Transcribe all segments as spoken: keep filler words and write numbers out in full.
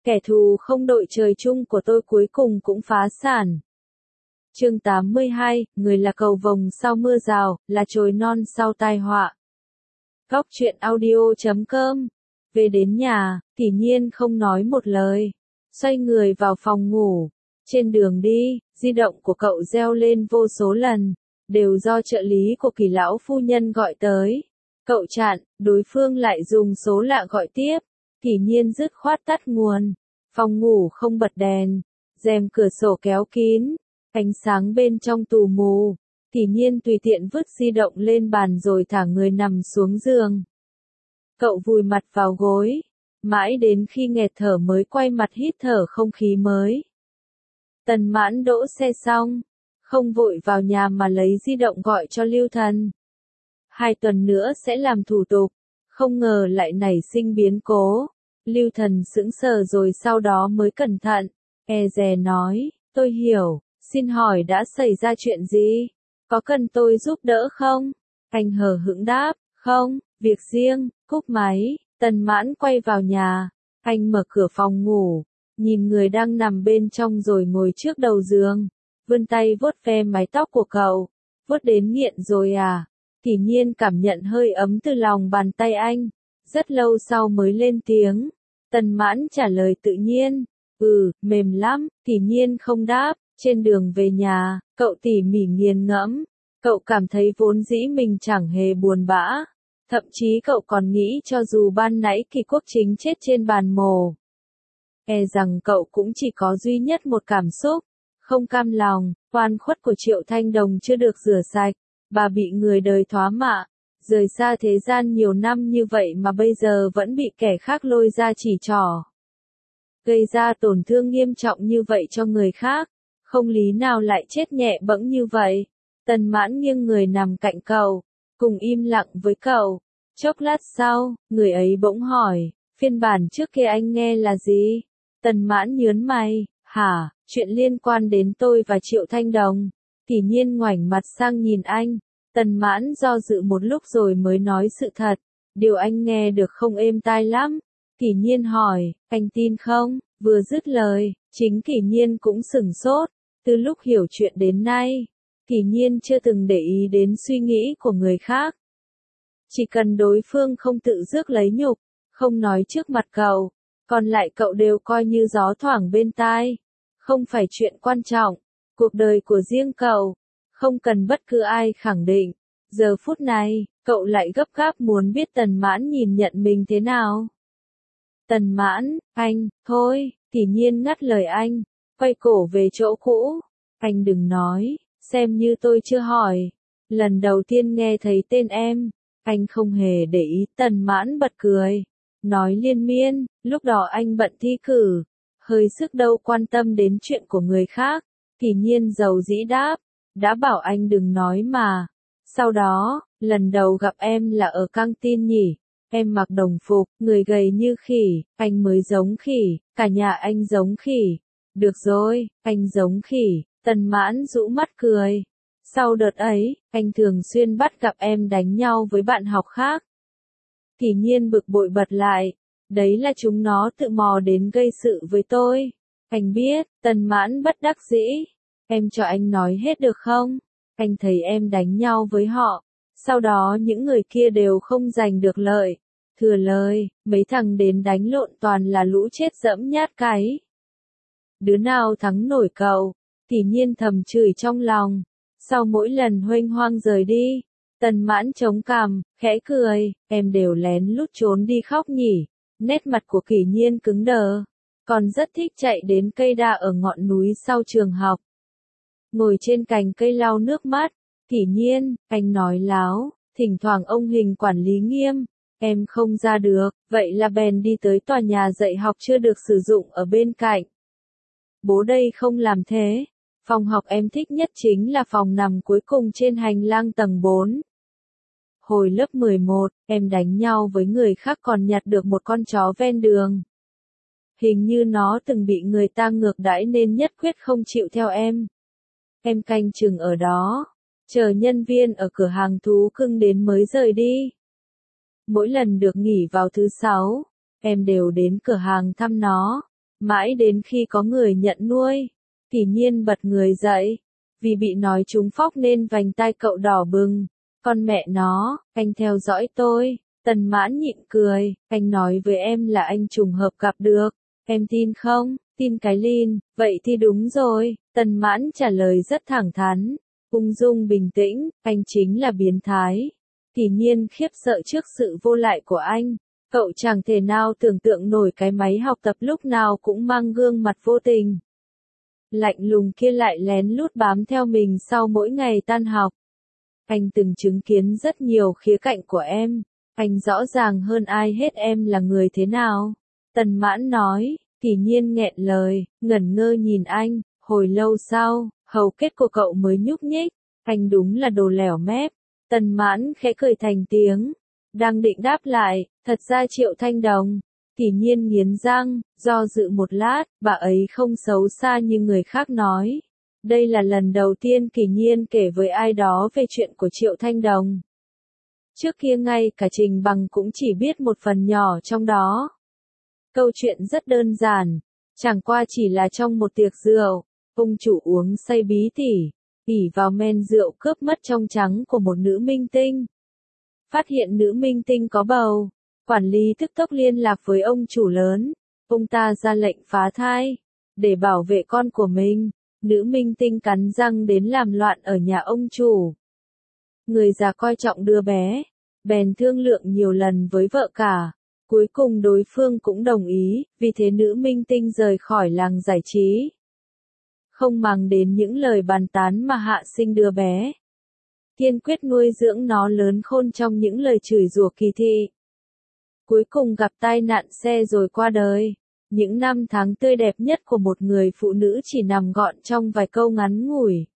Kẻ thù không đội trời chung của tôi cuối cùng cũng phá sản. Chương tám mươi hai, người là cầu vồng sau mưa rào, là chồi non sau tai họa. Góc truyện audio chấm com. Về đến nhà, Tỷ Nhiên không nói một lời. Xoay người vào phòng ngủ. Trên đường đi, di động của cậu reo lên vô số lần. Đều do trợ lý của Kỳ lão phu nhân gọi tới. Cậu chặn, đối phương lại dùng số lạ gọi tiếp. Tỷ Nhiên dứt khoát tắt nguồn. Phòng ngủ không bật đèn. Rèm cửa sổ kéo kín. Ánh sáng bên trong tù mù. Tỷ Nhiên tùy tiện vứt di động lên bàn rồi thả người nằm xuống giường. Cậu vùi mặt vào gối. Mãi đến khi nghẹt thở mới quay mặt hít thở không khí mới. Tần Mãn đỗ xe xong. Không vội vào nhà mà lấy di động gọi cho Lưu Thần. Hai tuần nữa sẽ làm thủ tục. Không ngờ lại nảy sinh biến cố. Lưu Thần sững sờ rồi sau đó mới cẩn thận. E dè nói, tôi hiểu, xin hỏi đã xảy ra chuyện gì? Có cần tôi giúp đỡ không? Anh hờ hững đáp, không, việc riêng, cúp máy. Tần Mãn quay vào nhà. Anh mở cửa phòng ngủ. Nhìn người đang nằm bên trong rồi ngồi trước đầu giường. Vươn tay vuốt ve mái tóc của cậu. Vuốt đến nghiện rồi à? Tỷ Nhiên cảm nhận hơi ấm từ lòng bàn tay anh. Rất lâu sau mới lên tiếng. Tần Mãn trả lời tự nhiên. Ừ, mềm lắm. Tỷ Nhiên không đáp. Trên đường về nhà, cậu tỉ mỉ nghiền ngẫm. Cậu cảm thấy vốn dĩ mình chẳng hề buồn bã. Thậm chí cậu còn nghĩ cho dù ban nãy Kỳ Quốc Chính chết trên bàn mổ. E rằng cậu cũng chỉ có duy nhất một cảm xúc. Không cam lòng, oan khuất của Triệu Thanh Đồng chưa được rửa sạch. Bà bị người đời thoá mạ. Rời xa thế gian nhiều năm như vậy mà bây giờ vẫn bị kẻ khác lôi ra chỉ trỏ. Gây ra tổn thương nghiêm trọng như vậy cho người khác. Không lý nào lại chết nhẹ bẫng như vậy. Tần Mãn nghiêng người nằm cạnh cậu. Cùng im lặng với cậu. Chốc lát sau, người ấy bỗng hỏi. Phiên bản trước kia anh nghe là gì? Tần Mãn nhớn mày. Hả, chuyện liên quan đến tôi và Triệu Thanh Đồng. Tỷ Nhiên ngoảnh mặt sang nhìn anh. Tần Mãn do dự một lúc rồi mới nói sự thật. Điều anh nghe được không êm tai lắm. Tỷ Nhiên hỏi, anh tin không? Vừa dứt lời, chính Tỷ Nhiên cũng sửng sốt. Từ lúc hiểu chuyện đến nay, Tỷ Nhiên chưa từng để ý đến suy nghĩ của người khác. Chỉ cần đối phương không tự rước lấy nhục, không nói trước mặt cậu, còn lại cậu đều coi như gió thoảng bên tai. Không phải chuyện quan trọng, cuộc đời của riêng cậu, không cần bất cứ ai khẳng định. Giờ phút này, cậu lại gấp gáp muốn biết Tần Mãn nhìn nhận mình thế nào. Tần Mãn, anh, thôi, Tỷ Nhiên ngắt lời anh, quay cổ về chỗ cũ. Anh đừng nói, xem như tôi chưa hỏi. Lần đầu tiên nghe thấy tên em, anh không hề để ý. Tần Mãn bật cười, nói liên miên, lúc đó anh bận thi cử, hơi sức đâu quan tâm đến chuyện của người khác. Tỷ Nhiên giàu dĩ đáp, đã bảo anh đừng nói mà. Sau đó, lần đầu gặp em là ở căng tin nhỉ. Em mặc đồng phục, người gầy như khỉ, anh mới giống khỉ, cả nhà anh giống khỉ. Được rồi, anh giống khỉ. Tần Mãn rũ mắt cười. Sau đợt ấy, anh thường xuyên bắt gặp em đánh nhau với bạn học khác. Tỷ Nhiên bực bội bật lại. Đấy là chúng nó tự mò đến gây sự với tôi. Anh biết. Tần Mãn bất đắc dĩ. Em cho anh nói hết được không? Anh thấy em đánh nhau với họ. Sau đó những người kia đều không giành được lợi. Thừa lời, mấy thằng đến đánh lộn toàn là lũ chết dẫm nhát cái. Đứa nào thắng nổi cậu? Tỷ Nhiên thầm chửi trong lòng. Sau mỗi lần huênh hoang rời đi, Tần Mãn chống cằm, khẽ cười, em đều lén lút trốn đi khóc nhỉ. Nét mặt của Kỷ Nhiên cứng đờ. Còn rất thích chạy đến cây đa ở ngọn núi sau trường học. Ngồi trên cành cây lau nước mắt. Kỷ Nhiên, anh nói láo, thỉnh thoảng ông Hình quản lý nghiêm. Em không ra được, vậy là bèn đi tới tòa nhà dạy học chưa được sử dụng ở bên cạnh. Bố đây không làm thế. Phòng học em thích nhất chính là phòng nằm cuối cùng trên hành lang tầng bốn. Hồi lớp mười một, em đánh nhau với người khác còn nhặt được một con chó ven đường. Hình như nó từng bị người ta ngược đãi nên nhất quyết không chịu theo em. Em canh chừng ở đó, chờ nhân viên ở cửa hàng thú cưng đến mới rời đi. Mỗi lần được nghỉ vào thứ sáu, em đều đến cửa hàng thăm nó. Mãi đến khi có người nhận nuôi, Kỷ Nhiên bật người dậy. Vì bị nói trúng phóc nên vành tai cậu đỏ bừng. Con mẹ nó, anh theo dõi tôi. Tần Mãn nhịn cười, anh nói với em là anh trùng hợp gặp được. Em tin không? Tin cái lin, vậy thì đúng rồi. Tần Mãn trả lời rất thẳng thắn, ung dung bình tĩnh, anh chính là biến thái. Kỷ Nhiên khiếp sợ trước sự vô lại của anh. Cậu chẳng thể nào tưởng tượng nổi cái máy học tập lúc nào cũng mang gương mặt vô tình. Lạnh lùng kia lại lén lút bám theo mình sau mỗi ngày tan học. Anh từng chứng kiến rất nhiều khía cạnh của em. Anh rõ ràng hơn ai hết em là người thế nào. Tần Mãn nói. Kỷ Nhiên nghẹn lời, ngẩn ngơ nhìn anh. Hồi lâu sau, hầu kết của cậu mới nhúc nhích. Anh đúng là đồ lẻo mép. Tần Mãn khẽ cười thành tiếng. Đang định đáp lại, thật ra Triệu Thanh Đồng. Kỷ Nhiên nghiến răng, do dự một lát, bà ấy không xấu xa như người khác nói. Đây là lần đầu tiên Kỷ Nhiên kể với ai đó về chuyện của Triệu Thanh Đồng. Trước kia ngay cả Trình Bằng cũng chỉ biết một phần nhỏ trong đó. Câu chuyện rất đơn giản, chẳng qua chỉ là trong một tiệc rượu, ông chủ uống say bí tỉ, ỉ vào men rượu cướp mất trong trắng của một nữ minh tinh. Phát hiện nữ minh tinh có bầu, quản lý tức tốc liên lạc với ông chủ lớn, ông ta ra lệnh phá thai, để bảo vệ con của mình, nữ minh tinh cắn răng đến làm loạn ở nhà ông chủ. Người già coi trọng đứa bé, bèn thương lượng nhiều lần với vợ cả, cuối cùng đối phương cũng đồng ý, vì thế nữ minh tinh rời khỏi làng giải trí. Không màng đến những lời bàn tán mà hạ sinh đứa bé. Kiên quyết nuôi dưỡng nó lớn khôn trong những lời chửi rủa kỳ thị. Cuối cùng gặp tai nạn xe rồi qua đời. Những năm tháng tươi đẹp nhất của một người phụ nữ chỉ nằm gọn trong vài câu ngắn ngủi.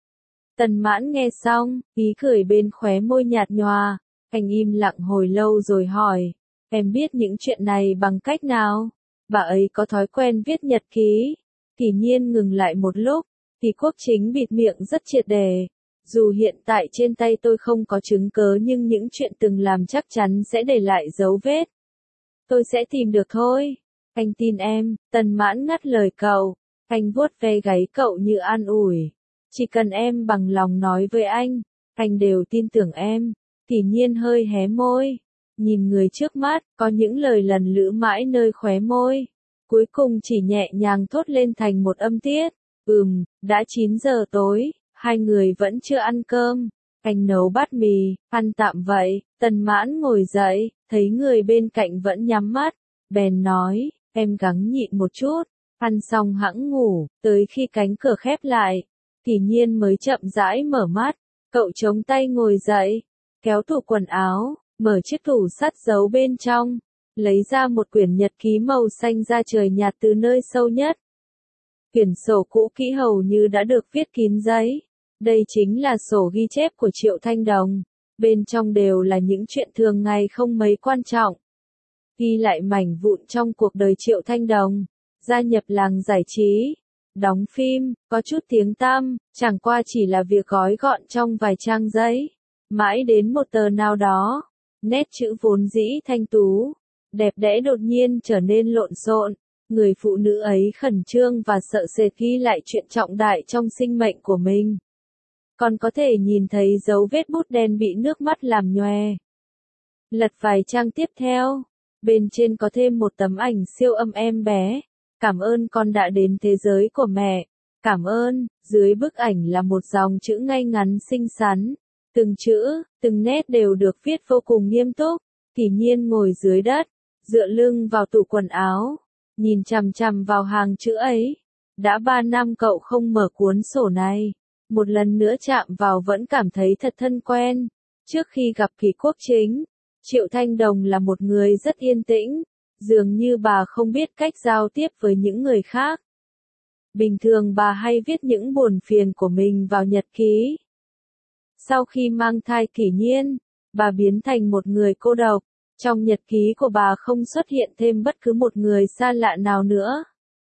Tần Mãn nghe xong, ý cười bên khóe môi nhạt nhòa. Anh im lặng hồi lâu rồi hỏi, em biết những chuyện này bằng cách nào? Bà ấy có thói quen viết nhật ký. Kỷ Nhiên ngừng lại một lúc, thì Quốc Chính bịt miệng rất triệt để. Dù hiện tại trên tay tôi không có chứng cớ nhưng những chuyện từng làm chắc chắn sẽ để lại dấu vết. Tôi sẽ tìm được thôi. Anh tin em. Tần Mãn ngắt lời cậu. Anh vuốt ve gáy cậu như an ủi. Chỉ cần em bằng lòng nói với anh, anh đều tin tưởng em. Kỷ Nhiên hơi hé môi. Nhìn người trước mắt, có những lời lần lữ mãi nơi khóe môi. Cuối cùng chỉ nhẹ nhàng thốt lên thành một âm tiết. Ừm, đã chín giờ tối. Hai người vẫn chưa ăn cơm. Anh nấu bát mì, ăn tạm vậy. Tần Mãn ngồi dậy, thấy người bên cạnh vẫn nhắm mắt. Bèn nói, em gắng nhịn một chút. Ăn xong hẵng ngủ, tới khi cánh cửa khép lại. Kỷ Nhiên mới chậm rãi mở mắt. Cậu chống tay ngồi dậy, kéo tủ quần áo, mở chiếc tủ sắt giấu bên trong. Lấy ra một quyển nhật ký màu xanh da trời nhạt từ nơi sâu nhất. Quyển sổ cũ kỹ hầu như đã được viết kín giấy. Đây chính là sổ ghi chép của Triệu Thanh Đồng. Bên trong đều là những chuyện thường ngày không mấy quan trọng. Ghi lại mảnh vụn trong cuộc đời Triệu Thanh Đồng. Gia nhập làng giải trí. Đóng phim, có chút tiếng tăm, chẳng qua chỉ là việc gói gọn trong vài trang giấy. Mãi đến một tờ nào đó, nét chữ vốn dĩ thanh tú, đẹp đẽ đột nhiên trở nên lộn xộn. Người phụ nữ ấy khẩn trương và sợ sệt ghi lại chuyện trọng đại trong sinh mệnh của mình. Còn có thể nhìn thấy dấu vết bút đen bị nước mắt làm nhòe. Lật vài trang tiếp theo, bên trên có thêm một tấm ảnh siêu âm em bé. Cảm ơn con đã đến thế giới của mẹ. Cảm ơn. Dưới bức ảnh là một dòng chữ ngay ngắn xinh xắn. Từng chữ, từng nét đều được viết vô cùng nghiêm túc. Kỷ Nhiên ngồi dưới đất, dựa lưng vào tủ quần áo, nhìn chằm chằm vào hàng chữ ấy. Đã ba năm cậu không mở cuốn sổ này. Một lần nữa chạm vào vẫn cảm thấy thật thân quen. Trước khi gặp Kỷ Quốc Chính, Triệu Thanh Đồng là một người rất yên tĩnh. Dường như bà không biết cách giao tiếp với những người khác. Bình thường bà hay viết những buồn phiền của mình vào nhật ký. Sau khi mang thai Kỷ Nhiên, bà biến thành một người cô độc. Trong nhật ký của bà không xuất hiện thêm bất cứ một người xa lạ nào nữa.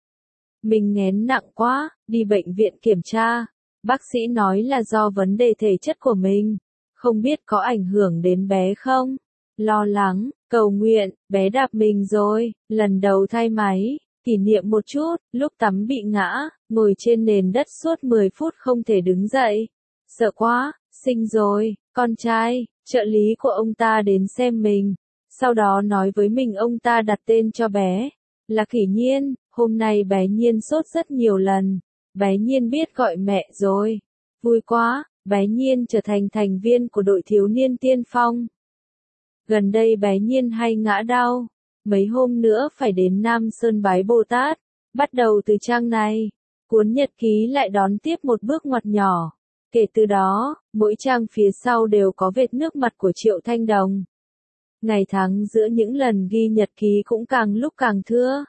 Mình nghén nặng quá, đi bệnh viện kiểm tra. Bác sĩ nói là do vấn đề thể chất của mình. Không biết có ảnh hưởng đến bé không? Lo lắng, cầu nguyện, bé đạp mình rồi, lần đầu thay máy. Kỷ niệm một chút, lúc tắm bị ngã, ngồi trên nền đất suốt mười phút không thể đứng dậy. Sợ quá, sinh rồi, con trai, trợ lý của ông ta đến xem mình. Sau đó nói với mình ông ta đặt tên cho bé là Kỷ Nhiên. Hôm nay bé Nhiên sốt rất nhiều lần. Bé Nhiên biết gọi mẹ rồi. Vui quá, bé Nhiên trở thành thành viên của đội thiếu niên tiên phong. Gần đây bé Nhiên hay ngã đau. Mấy hôm nữa phải đến Nam Sơn bái Bồ Tát. Bắt đầu từ trang này, cuốn nhật ký lại đón tiếp một bước ngoặt nhỏ. Kể từ đó, mỗi trang phía sau đều có vệt nước mặt của Triệu Thanh Đồng. Ngày tháng giữa những lần ghi nhật ký cũng càng lúc càng thưa.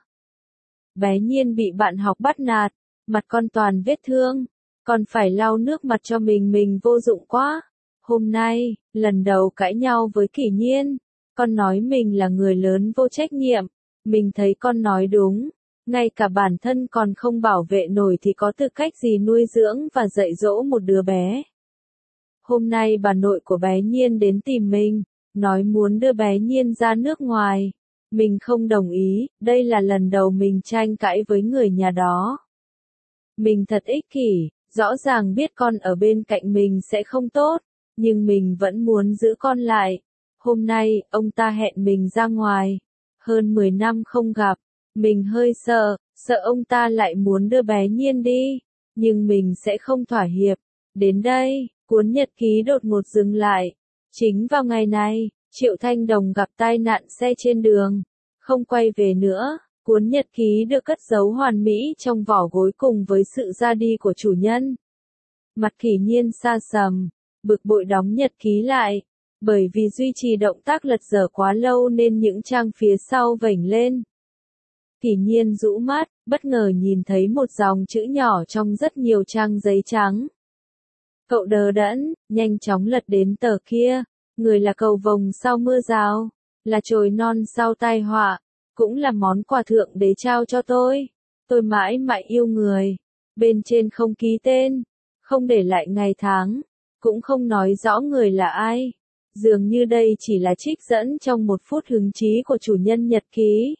Bé Nhiên bị bạn học bắt nạt, mặt con toàn vết thương, còn phải lau nước mặt cho mình mình vô dụng quá. Hôm nay, lần đầu cãi nhau với Kỷ Nhiên, con nói mình là người lớn vô trách nhiệm, mình thấy con nói đúng, ngay cả bản thân còn không bảo vệ nổi thì có tư cách gì nuôi dưỡng và dạy dỗ một đứa bé. Hôm nay bà nội của bé Nhiên đến tìm mình, nói muốn đưa bé Nhiên ra nước ngoài. Mình không đồng ý, đây là lần đầu mình tranh cãi với người nhà đó. Mình thật ích kỷ, rõ ràng biết con ở bên cạnh mình sẽ không tốt, nhưng mình vẫn muốn giữ con lại. Hôm nay, ông ta hẹn mình ra ngoài. Hơn mười năm không gặp, mình hơi sợ, sợ ông ta lại muốn đưa bé Nhiên đi, nhưng mình sẽ không thỏa hiệp. Đến đây, cuốn nhật ký đột ngột dừng lại. Chính vào ngày này, Triệu Thanh Đồng gặp tai nạn xe trên đường, không quay về nữa. Cuốn nhật ký được cất giấu hoàn mỹ trong vỏ gối cùng với sự ra đi của chủ nhân. Mặt Kỷ Nhiên sa sầm, bực bội đóng nhật ký lại, bởi vì duy trì động tác lật dở quá lâu nên những trang phía sau vểnh lên. Kỷ Nhiên rũ mắt, bất ngờ nhìn thấy một dòng chữ nhỏ trong rất nhiều trang giấy trắng. Cậu đờ đẫn, nhanh chóng lật đến tờ kia. Người là cầu vồng sau mưa rào, là chồi non sau tai họa, cũng là món quà thượng đế trao cho tôi. Tôi mãi mãi yêu người. Bên trên không ký tên, không để lại ngày tháng, cũng không nói rõ người là ai. Dường như đây chỉ là trích dẫn trong một phút hứng chí của chủ nhân nhật ký.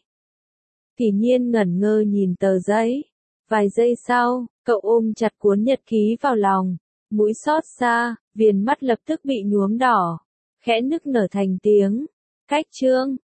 Kỷ Nhiên ngẩn ngơ nhìn tờ giấy. Vài giây sau, cậu ôm chặt cuốn nhật ký vào lòng, mũi xót xa, viền mắt lập tức bị nhuốm đỏ, khẽ nức nở thành tiếng. Cách chương